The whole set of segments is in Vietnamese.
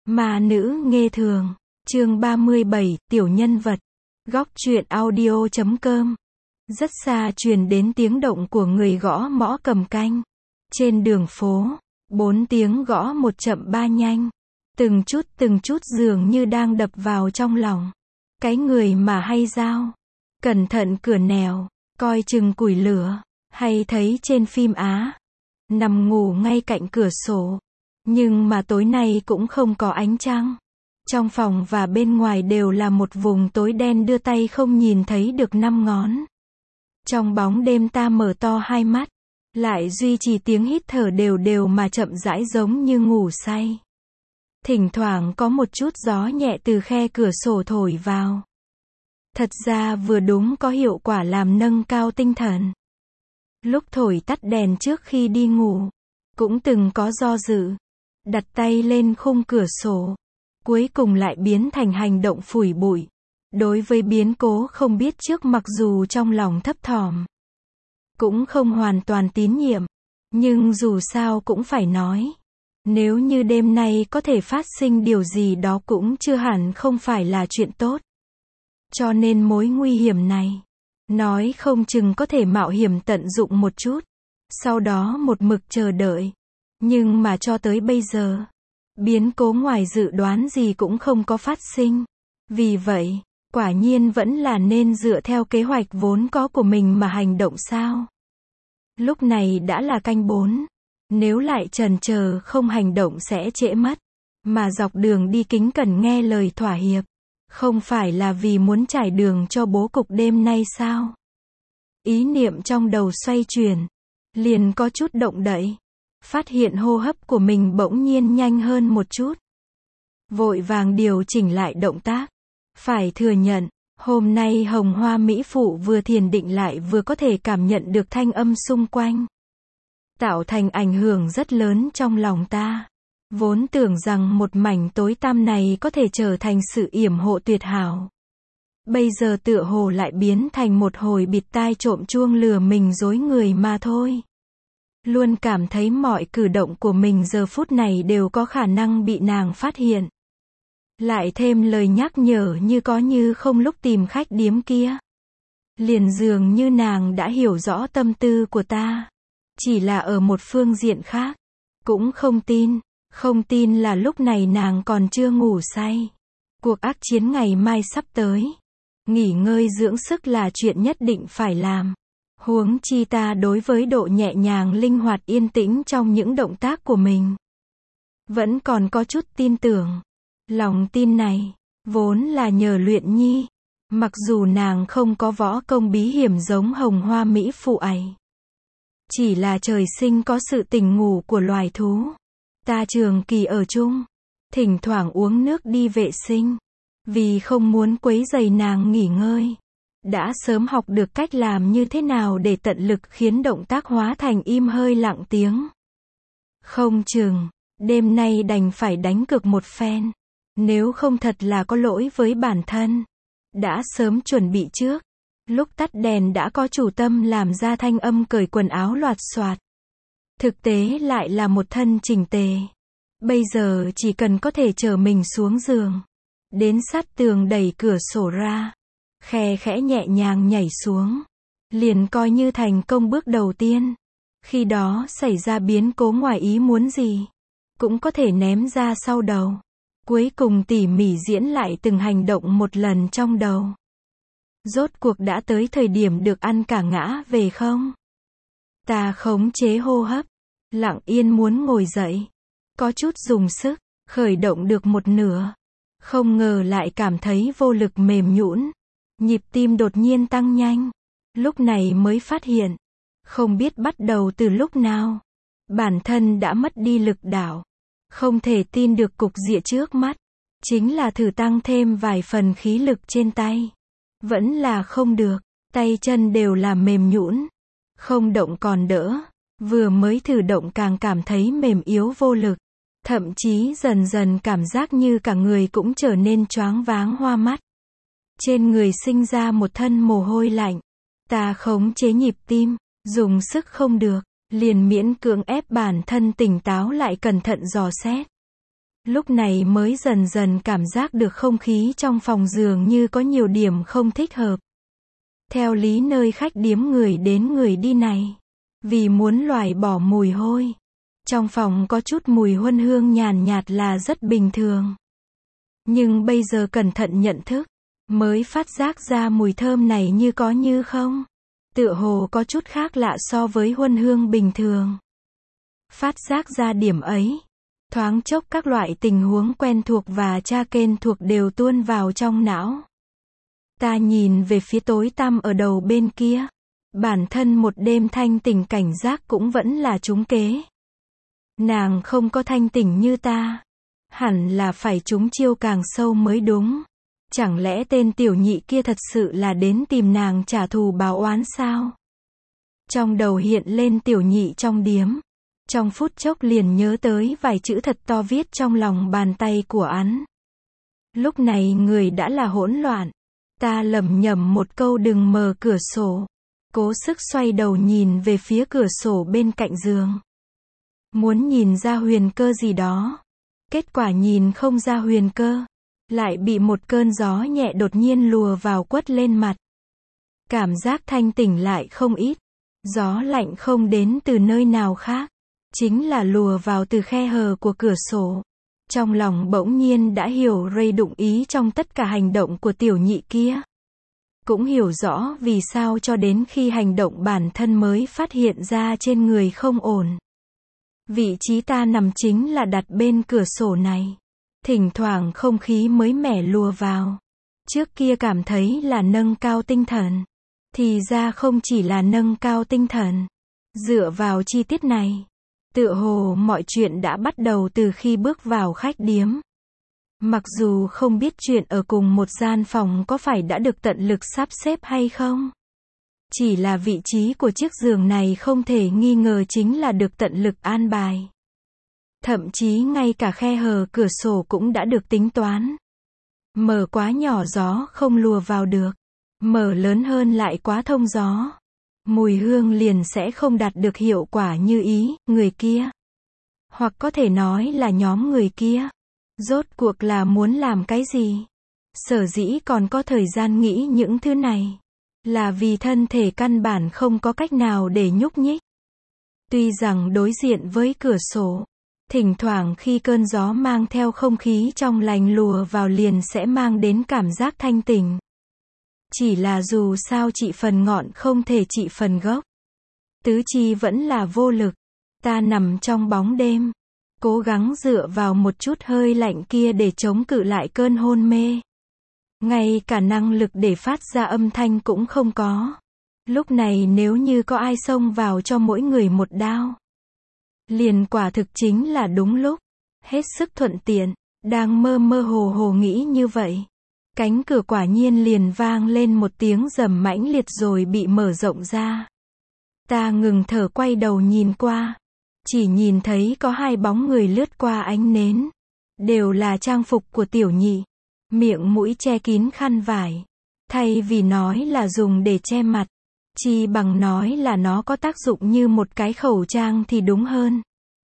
Ma nữ nghê thường, chương 37, tiểu nhân vật. Góc truyện audio.com. Rất xa truyền đến tiếng động của người gõ mõ cầm canh. Trên đường phố, 4 tiếng gõ một chậm ba nhanh. Từng chút dường như đang đập vào trong lòng. Cái người mà hay giao. Cẩn thận cửa nẻo, coi chừng củi lửa. Hay thấy trên phim Á. Nằm ngủ ngay cạnh cửa sổ. Nhưng mà tối nay cũng không có ánh trăng. Trong phòng và bên ngoài đều là một vùng tối đen đưa tay không nhìn thấy được 5 ngón. Trong bóng đêm ta mở to hai mắt, lại duy trì tiếng hít thở đều đều mà chậm rãi giống như ngủ say. Thỉnh thoảng có một chút gió nhẹ từ khe cửa sổ thổi vào. Thật ra vừa đúng có hiệu quả làm nâng cao tinh thần. Lúc thổi tắt đèn trước khi đi ngủ, cũng từng có do dự. Đặt tay lên khung cửa sổ, cuối cùng lại biến thành hành động phủi bụi. Đối với biến cố không biết trước, mặc dù trong lòng thấp thỏm, cũng không hoàn toàn tín nhiệm, nhưng dù sao cũng phải nói. Nếu như đêm nay có thể phát sinh điều gì đó cũng chưa hẳn không phải là chuyện tốt. Cho nên mối nguy hiểm này, nói không chừng có thể mạo hiểm tận dụng một chút, sau đó một mực chờ đợi. Nhưng mà cho tới bây giờ, biến cố ngoài dự đoán gì cũng không có phát sinh. Vì vậy, quả nhiên vẫn là nên dựa theo kế hoạch vốn có của mình mà hành động sao. Lúc này đã là canh 4. Nếu lại chần chờ không hành động sẽ trễ mất. Mà dọc đường đi kính cẩn nghe lời thỏa hiệp. Không phải là vì muốn trải đường cho bố cục đêm nay sao? Ý niệm trong đầu xoay chuyển. Liền có chút động đậy. Phát hiện hô hấp của mình bỗng nhiên nhanh hơn một chút. Vội vàng điều chỉnh lại động tác. Phải thừa nhận, hôm nay Hồng Hoa Mỹ Phụ vừa thiền định lại vừa có thể cảm nhận được thanh âm xung quanh. Tạo thành ảnh hưởng rất lớn trong lòng ta. Vốn tưởng rằng một mảnh tối tăm này có thể trở thành sự yểm hộ tuyệt hảo. Bây giờ tựa hồ lại biến thành một hồi bịt tai trộm chuông lừa mình dối người mà thôi. Luôn cảm thấy mọi cử động của mình giờ phút này đều có khả năng bị nàng phát hiện. Lại thêm lời nhắc nhở như có như không lúc tìm khách điếm kia. Liền dường như nàng đã hiểu rõ tâm tư của ta. Chỉ là ở một phương diện khác. Cũng không tin là lúc này nàng còn chưa ngủ say. Cuộc ác chiến ngày mai sắp tới. Nghỉ ngơi dưỡng sức là chuyện nhất định phải làm. Huống chi ta đối với độ nhẹ nhàng linh hoạt yên tĩnh trong những động tác của mình, vẫn còn có chút tin tưởng. Lòng tin này, vốn là nhờ Luyện Nhi. Mặc dù nàng không có võ công bí hiểm giống Hồng Hoa Mỹ Phụ ấy. Chỉ là trời sinh có sự tỉnh ngủ của loài thú. Ta trường kỳ ở chung. Thỉnh thoảng uống nước đi vệ sinh. Vì không muốn quấy rầy nàng nghỉ ngơi. Đã sớm học được cách làm như thế nào để tận lực khiến động tác hóa thành im hơi lặng tiếng. Không chừng, đêm nay đành phải đánh cược một phen. Nếu không thật là có lỗi với bản thân. Đã sớm chuẩn bị trước. Lúc tắt đèn đã có chủ tâm làm ra thanh âm cởi quần áo loạt soạt. Thực tế lại là một thân chỉnh tề. Bây giờ chỉ cần có thể chở mình xuống giường. Đến sát tường đẩy cửa sổ ra. Khe khẽ nhẹ nhàng nhảy xuống. Liền coi như thành công bước đầu tiên. Khi đó xảy ra biến cố ngoài ý muốn gì, cũng có thể ném ra sau đầu. Cuối cùng tỉ mỉ diễn lại từng hành động một lần trong đầu. Rốt cuộc đã tới thời điểm được ăn cả ngã về không? Ta khống chế hô hấp. Lặng yên muốn ngồi dậy. Có chút dùng sức. Khởi động được một nửa. Không ngờ lại cảm thấy vô lực mềm nhũn. Nhịp tim đột nhiên tăng nhanh. Lúc này mới phát hiện. Không biết bắt đầu từ lúc nào. Bản thân đã mất đi lực đảo. Không thể tin được cục diện trước mắt. Chính là thử tăng thêm vài phần khí lực trên tay. Vẫn là không được. Tay chân đều là mềm nhũn. Không động còn đỡ. Vừa mới thử động càng cảm thấy mềm yếu vô lực. Thậm chí dần dần cảm giác như cả người cũng trở nên choáng váng hoa mắt. Trên người sinh ra một thân mồ hôi lạnh. Ta khống chế nhịp tim, dùng sức không được, liền miễn cưỡng ép bản thân tỉnh táo lại cẩn thận dò xét. Lúc này mới dần dần cảm giác được không khí trong phòng dường như có nhiều điểm không thích hợp. Theo lý nơi khách điếm người đến người đi này, vì muốn loại bỏ mùi hôi, trong phòng có chút mùi huân hương nhàn nhạt là rất bình thường. Nhưng bây giờ cẩn thận nhận thức, mới phát giác ra mùi thơm này như có như không. Tựa hồ có chút khác lạ so với huân hương bình thường. Phát giác ra điểm ấy, thoáng chốc các loại tình huống quen thuộc và tra kên thuộc đều tuôn vào trong não. Ta nhìn về phía tối tăm ở đầu bên kia. Bản thân một đêm thanh tỉnh cảnh giác cũng vẫn là trúng kế. Nàng không có thanh tỉnh như ta. Hẳn là phải trúng chiêu càng sâu mới đúng. Chẳng lẽ tên tiểu nhị kia thật sự là đến tìm nàng trả thù báo oán sao? Trong đầu hiện lên tiểu nhị trong điếm. Trong phút chốc liền nhớ tới vài chữ thật to viết trong lòng bàn tay của hắn. Lúc này người đã là hỗn loạn. Ta lẩm nhẩm một câu đừng mở cửa sổ. Cố sức xoay đầu nhìn về phía cửa sổ bên cạnh giường. Muốn nhìn ra huyền cơ gì đó. Kết quả nhìn không ra huyền cơ. Lại bị một cơn gió nhẹ đột nhiên lùa vào quất lên mặt. Cảm giác thanh tỉnh lại không ít. Gió lạnh không đến từ nơi nào khác. Chính là lùa vào từ khe hở của cửa sổ. Trong lòng bỗng nhiên đã hiểu rây đụng ý trong tất cả hành động của tiểu nhị kia. Cũng hiểu rõ vì sao cho đến khi hành động bản thân mới phát hiện ra trên người không ổn. Vị trí ta nằm chính là đặt bên cửa sổ này. Thỉnh thoảng không khí mới mẻ lùa vào. Trước kia cảm thấy là nâng cao tinh thần. Thì ra không chỉ là nâng cao tinh thần. Dựa vào chi tiết này, tựa hồ mọi chuyện đã bắt đầu từ khi bước vào khách điếm. Mặc dù không biết chuyện ở cùng một gian phòng có phải đã được tận lực sắp xếp hay không. Chỉ là vị trí của chiếc giường này không thể nghi ngờ chính là được tận lực an bài. Thậm chí ngay cả khe hở cửa sổ cũng đã được tính toán. Mở quá nhỏ gió không lùa vào được. Mở lớn hơn lại quá thông gió. Mùi hương liền sẽ không đạt được hiệu quả như ý, người kia. Hoặc có thể nói là nhóm người kia. Rốt cuộc là muốn làm cái gì? Sở dĩ còn có thời gian nghĩ những thứ này. Là vì thân thể căn bản không có cách nào để nhúc nhích. Tuy rằng đối diện với cửa sổ, thỉnh thoảng khi cơn gió mang theo không khí trong lành lùa vào liền sẽ mang đến cảm giác thanh tỉnh. Chỉ là dù sao trị phần ngọn không thể trị phần gốc. Tứ chi vẫn là vô lực. Ta nằm trong bóng đêm. Cố gắng dựa vào một chút hơi lạnh kia để chống cự lại cơn hôn mê. Ngay cả năng lực để phát ra âm thanh cũng không có. Lúc này nếu như có ai xông vào cho mỗi người một đao. Liền quả thực chính là đúng lúc. Hết sức thuận tiện. Đang mơ mơ hồ hồ nghĩ như vậy. Cánh cửa quả nhiên liền vang lên một tiếng rầm mãnh liệt rồi bị mở rộng ra. Ta ngừng thở quay đầu nhìn qua. Chỉ nhìn thấy có hai bóng người lướt qua ánh nến. Đều là trang phục của tiểu nhị. Miệng mũi che kín khăn vải. Thay vì nói là dùng để che mặt. Chi bằng nói là nó có tác dụng như một cái khẩu trang thì đúng hơn.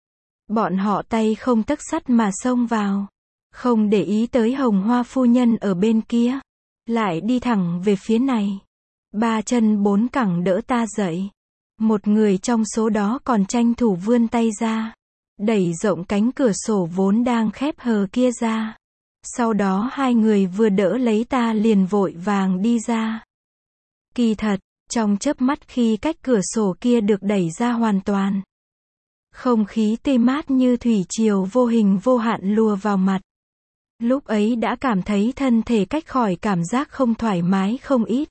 Bọn họ tay không tấc sắt mà xông vào. Không để ý tới Hồng Hoa phu nhân ở bên kia. Lại đi thẳng về phía này. Ba chân bốn cẳng đỡ ta dậy. Một người trong số đó còn tranh thủ vươn tay ra. Đẩy rộng cánh cửa sổ vốn đang khép hờ kia ra. Sau đó hai người vừa đỡ lấy ta liền vội vàng đi ra. Kỳ thật, trong chớp mắt khi cách cửa sổ kia được đẩy ra hoàn toàn. Không khí tươi mát như thủy triều vô hình vô hạn lùa vào mặt. Lúc ấy đã cảm thấy thân thể cách khỏi cảm giác không thoải mái không ít.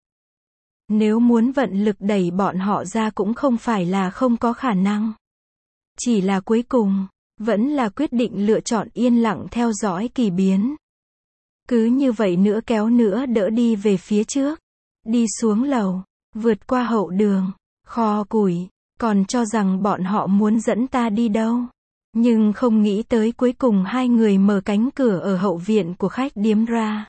Nếu muốn vận lực đẩy bọn họ ra cũng không phải là không có khả năng. Chỉ là cuối cùng, vẫn là quyết định lựa chọn yên lặng theo dõi kỳ biến. Cứ như vậy nữa kéo nữa đỡ đi về phía trước. Đi xuống lầu, vượt qua hậu đường, kho củi, còn cho rằng bọn họ muốn dẫn ta đi đâu. Nhưng không nghĩ tới cuối cùng hai người mở cánh cửa ở hậu viện của khách điếm ra.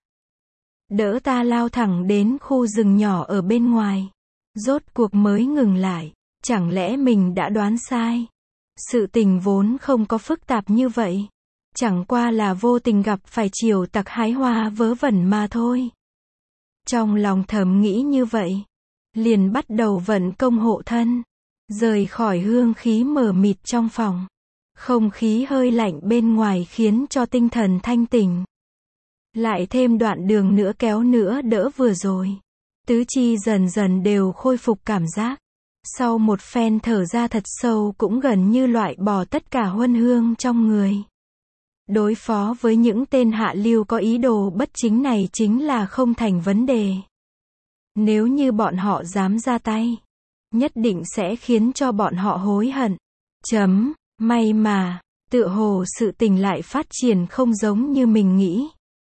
Đỡ ta lao thẳng đến khu rừng nhỏ ở bên ngoài. Rốt cuộc mới ngừng lại. Chẳng lẽ mình đã đoán sai? Sự tình vốn không có phức tạp như vậy. Chẳng qua là vô tình gặp phải triều tặc hái hoa vớ vẩn mà thôi. Trong lòng thầm nghĩ như vậy, liền bắt đầu vận công hộ thân, rời khỏi hương khí mờ mịt trong phòng. Không khí hơi lạnh bên ngoài khiến cho tinh thần thanh tỉnh. Lại thêm đoạn đường nữa kéo nữa đỡ vừa rồi. Tứ chi dần dần đều khôi phục cảm giác. Sau một phen thở ra thật sâu cũng gần như loại bỏ tất cả huân hương trong người. Đối phó với những tên hạ lưu có ý đồ bất chính này chính là không thành vấn đề. Nếu như bọn họ dám ra tay, nhất định sẽ khiến cho bọn họ hối hận. May mà, tựa hồ sự tình lại phát triển không giống như mình nghĩ.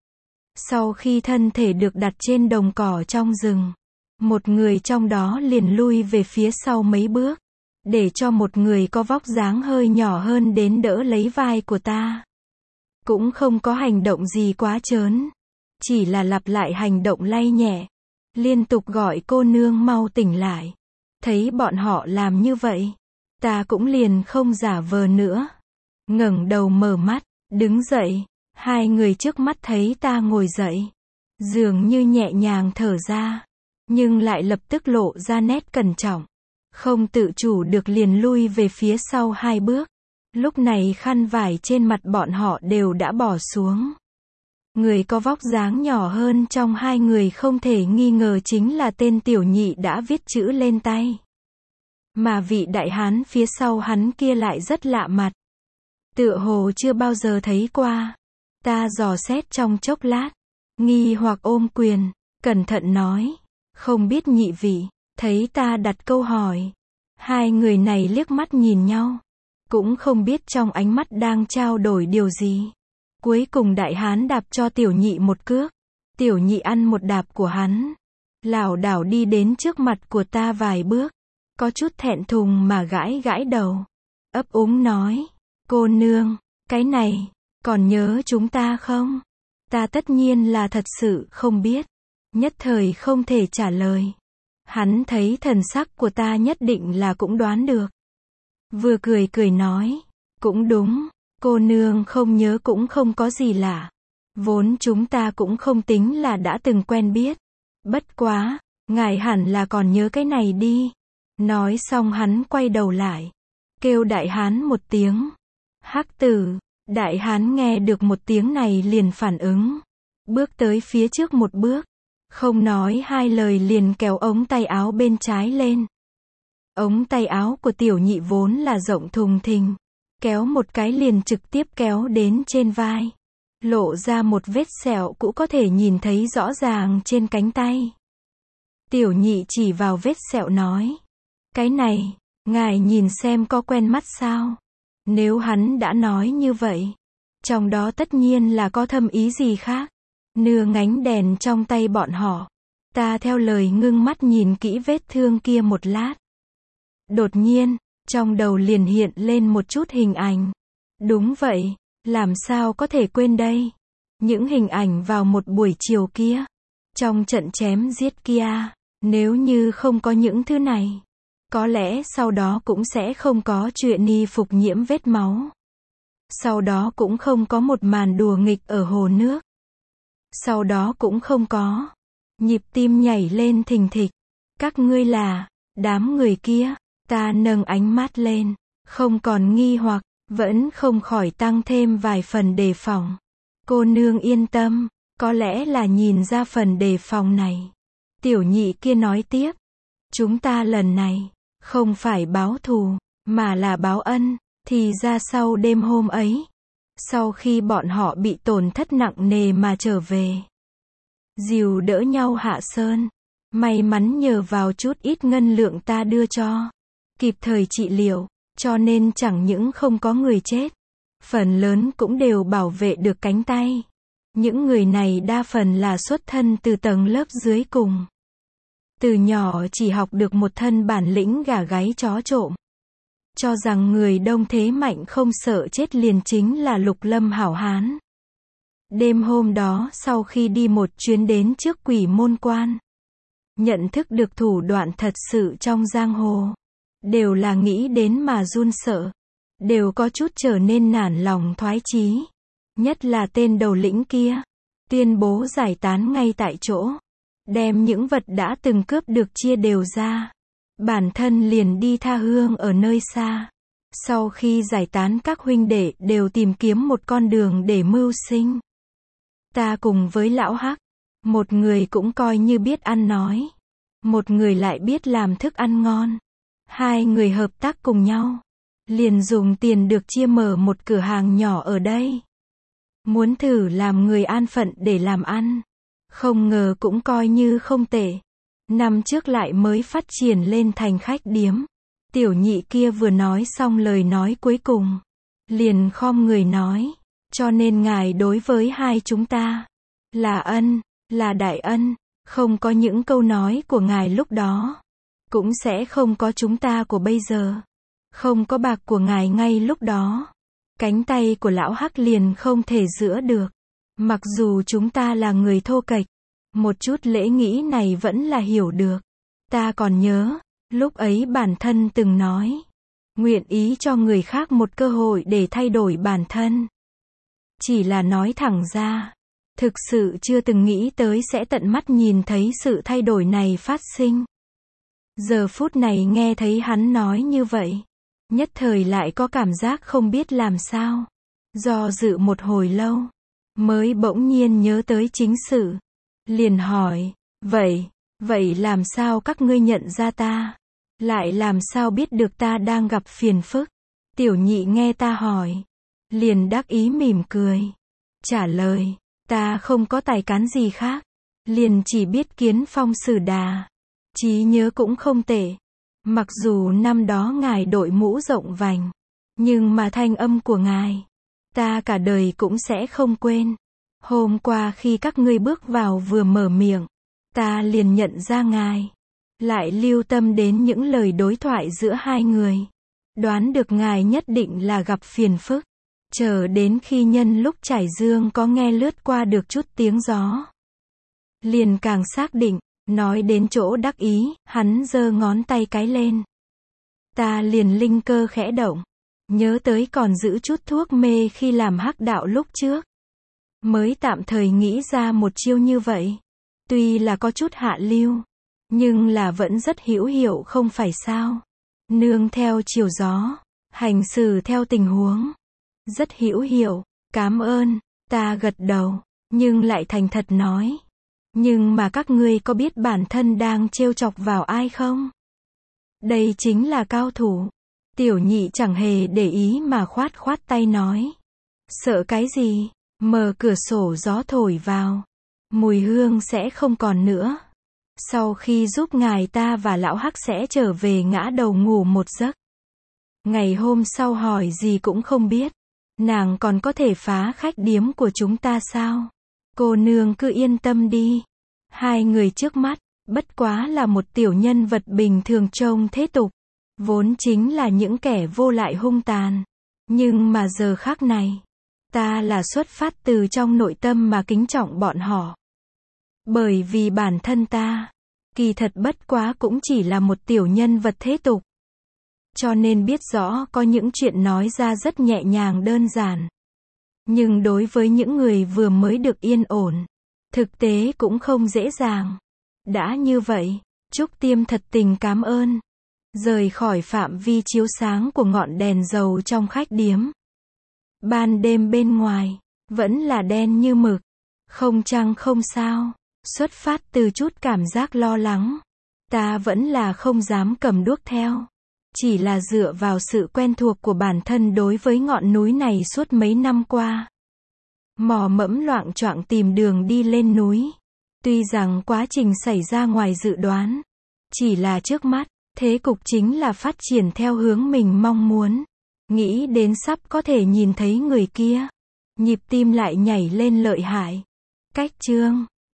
Sau khi thân thể được đặt trên đồng cỏ trong rừng, một người trong đó liền lui về phía sau mấy bước, để cho một người có vóc dáng hơi nhỏ hơn đến đỡ lấy vai của ta. Cũng không có hành động gì quá trớn, chỉ là lặp lại hành động lay nhẹ, liên tục gọi cô nương mau tỉnh lại. Thấy bọn họ làm như vậy, ta cũng liền không giả vờ nữa. Ngẩng đầu mở mắt, đứng dậy, hai người trước mắt thấy ta ngồi dậy, dường như nhẹ nhàng thở ra, nhưng lại lập tức lộ ra nét cẩn trọng, không tự chủ được liền lui về phía sau hai bước. Lúc này khăn vải trên mặt bọn họ đều đã bỏ xuống. Người có vóc dáng nhỏ hơn trong hai người không thể nghi ngờ chính là tên tiểu nhị đã viết chữ lên tay. Mà vị đại hán phía sau hắn kia lại rất lạ mặt. Tựa hồ chưa bao giờ thấy qua. Ta dò xét trong chốc lát, nghi hoặc ôm quyền, cẩn thận nói, không biết nhị vị. Thấy ta đặt câu hỏi, hai người này liếc mắt nhìn nhau, cũng không biết trong ánh mắt đang trao đổi điều gì. Cuối cùng đại hán đạp cho tiểu nhị một cước, tiểu nhị ăn một đạp của hắn, lảo đảo đi đến trước mặt của ta vài bước, có chút thẹn thùng mà gãi gãi đầu, ấp úng nói, cô nương, cái này, còn nhớ chúng ta không? Ta tất nhiên là thật sự không biết, nhất thời không thể trả lời. Hắn thấy thần sắc của ta nhất định là cũng đoán được. Vừa cười cười nói, cũng đúng, cô nương không nhớ cũng không có gì lạ. Vốn chúng ta cũng không tính là đã từng quen biết. Bất quá, ngài hẳn là còn nhớ cái này đi. Nói xong hắn quay đầu lại, kêu đại hán một tiếng. Hắc tử, đại hán nghe được một tiếng này liền phản ứng. Bước tới phía trước một bước, không nói hai lời liền kéo ống tay áo bên trái lên. Ống tay áo của tiểu nhị vốn là rộng thùng thình, kéo một cái liền trực tiếp kéo đến trên vai, lộ ra một vết sẹo cũng có thể nhìn thấy rõ ràng trên cánh tay. Tiểu nhị chỉ vào vết sẹo nói, cái này, ngài nhìn xem có quen mắt sao? Nếu hắn đã nói như vậy, trong đó tất nhiên là có thâm ý gì khác. Nưa ngánh đèn trong tay bọn họ, ta theo lời ngưng mắt nhìn kỹ vết thương kia một lát. Đột nhiên, trong đầu liền hiện lên một chút hình ảnh. Đúng vậy, làm sao có thể quên đây? Những hình ảnh vào một buổi chiều kia, trong trận chém giết kia, nếu như không có những thứ này, có lẽ sau đó cũng sẽ không có chuyện y phục nhiễm vết máu. Sau đó cũng không có một màn đùa nghịch ở hồ nước. Sau đó cũng không có nhịp tim nhảy lên thình thịch. Các ngươi là đám người kia. Ta nâng ánh mắt lên, không còn nghi hoặc, vẫn không khỏi tăng thêm vài phần đề phòng. Cô nương yên tâm, có lẽ là nhìn ra phần đề phòng này. Tiểu nhị kia nói tiếp, chúng ta lần này không phải báo thù, mà là báo ân. Thì ra sau đêm hôm ấy, sau khi bọn họ bị tổn thất nặng nề mà trở về, dìu đỡ nhau hạ sơn, may mắn nhờ vào chút ít ngân lượng ta đưa cho, kịp thời trị liệu, cho nên chẳng những không có người chết, phần lớn cũng đều bảo vệ được cánh tay. Những người này đa phần là xuất thân từ tầng lớp dưới cùng. Từ nhỏ chỉ học được một thân bản lĩnh gà gáy chó trộm. Cho rằng người đông thế mạnh không sợ chết liền chính là Lục Lâm hảo hán. Đêm hôm đó sau khi đi một chuyến đến trước Quỷ Môn Quan, nhận thức được thủ đoạn thật sự trong giang hồ, đều là nghĩ đến mà run sợ, đều có chút trở nên nản lòng thoái chí. nhất là tên đầu lĩnh kia, tuyên bố giải tán ngay tại chỗ, đem những vật đã từng cướp được chia đều ra. Bản thân liền đi tha hương ở nơi xa. Sau khi giải tán, các huynh đệ đều tìm kiếm một con đường để mưu sinh. Ta cùng với lão Hắc, một người cũng coi như biết ăn nói, một người lại biết làm thức ăn ngon. Hai người hợp tác cùng nhau, liền dùng tiền được chia mở một cửa hàng nhỏ ở đây. Muốn thử làm người an phận để làm ăn, không ngờ cũng coi như không tệ. Năm trước lại mới phát triển lên thành khách điếm. Tiểu nhị kia vừa nói xong lời nói cuối cùng, liền khom người nói, cho nên ngài đối với hai chúng ta, là ân, là đại ân, không có những câu nói của ngài lúc đó, cũng sẽ không có chúng ta của bây giờ, không có bạc của ngài ngay lúc đó, cánh tay của lão Hắc liền không thể giữa được. Mặc dù chúng ta là người thô kệch, một chút lễ nghĩ này vẫn là hiểu được. Ta còn nhớ, lúc ấy bản thân từng nói, nguyện ý cho người khác một cơ hội để thay đổi bản thân. Chỉ là nói thẳng ra, thực sự chưa từng nghĩ tới sẽ tận mắt nhìn thấy sự thay đổi này phát sinh. Giờ phút này nghe thấy hắn nói như vậy, nhất thời lại có cảm giác không biết làm sao. Do dự một hồi lâu, mới bỗng nhiên nhớ tới chính sự. Liền hỏi, vậy làm sao các ngươi nhận ra ta? Lại làm sao biết được ta đang gặp phiền phức? Tiểu nhị nghe ta hỏi, liền đắc ý mỉm cười, trả lời, ta không có tài cán gì khác, liền chỉ biết Kiến Phong Sử Đà, trí nhớ cũng không tệ. Mặc dù năm đó ngài đội mũ rộng vành, nhưng mà thanh âm của ngài, ta cả đời cũng sẽ không quên. Hôm qua khi các ngươi bước vào vừa mở miệng, ta liền nhận ra ngài, lại lưu tâm đến những lời đối thoại giữa hai người, đoán được ngài nhất định là gặp phiền phức. Chờ đến khi nhân lúc Trải Dương có nghe lướt qua được chút tiếng gió, liền càng xác định. Nói đến chỗ đắc ý, hắn giơ ngón tay cái lên. Ta liền linh cơ khẽ động, nhớ tới còn giữ chút thuốc mê khi làm hắc đạo lúc trước, mới tạm thời nghĩ ra một chiêu như vậy. Tuy là có chút hạ lưu, nhưng là vẫn rất hữu hiệu không phải sao? Nương theo chiều gió, hành xử theo tình huống, rất hữu hiệu. Cảm ơn, ta gật đầu, nhưng lại thành thật nói. Nhưng mà các ngươi có biết bản thân đang trêu chọc vào ai không? Đây chính là cao thủ. Tiểu nhị chẳng hề để ý mà khoát khoát tay nói. Sợ cái gì? Mở cửa sổ gió thổi vào, mùi hương sẽ không còn nữa. Sau khi giúp ngài, ta và lão Hắc sẽ trở về ngã đầu ngủ một giấc. Ngày hôm sau hỏi gì cũng không biết. Nàng còn có thể phá khách điếm của chúng ta sao? Cô nương cứ yên tâm đi. Hai người trước mắt, bất quá là một tiểu nhân vật bình thường trông thế tục. Vốn chính là những kẻ vô lại hung tàn. Nhưng mà giờ khắc này, ta là xuất phát từ trong nội tâm mà kính trọng bọn họ. Bởi vì bản thân ta, kỳ thật bất quá cũng chỉ là một tiểu nhân vật thế tục. Cho nên biết rõ có những chuyện nói ra rất nhẹ nhàng đơn giản. Nhưng đối với những người vừa mới được yên ổn, thực tế cũng không dễ dàng. Đã như vậy, Trúc Tiêm thật tình cảm ơn. Rời khỏi phạm vi chiếu sáng của ngọn đèn dầu trong khách điếm. Ban đêm bên ngoài, vẫn là đen như mực. Không trăng không sao. Xuất phát từ chút cảm giác lo lắng, ta vẫn là không dám cầm đuốc theo. Chỉ là dựa vào sự quen thuộc của bản thân đối với ngọn núi này suốt mấy năm qua. Mò mẫm loạng choạng tìm đường đi lên núi. Tuy rằng quá trình xảy ra ngoài dự đoán, chỉ là trước mắt, thế cục chính là phát triển theo hướng mình mong muốn. Nghĩ đến sắp có thể nhìn thấy người kia, nhịp tim lại nhảy lên lợi hại. Cách chương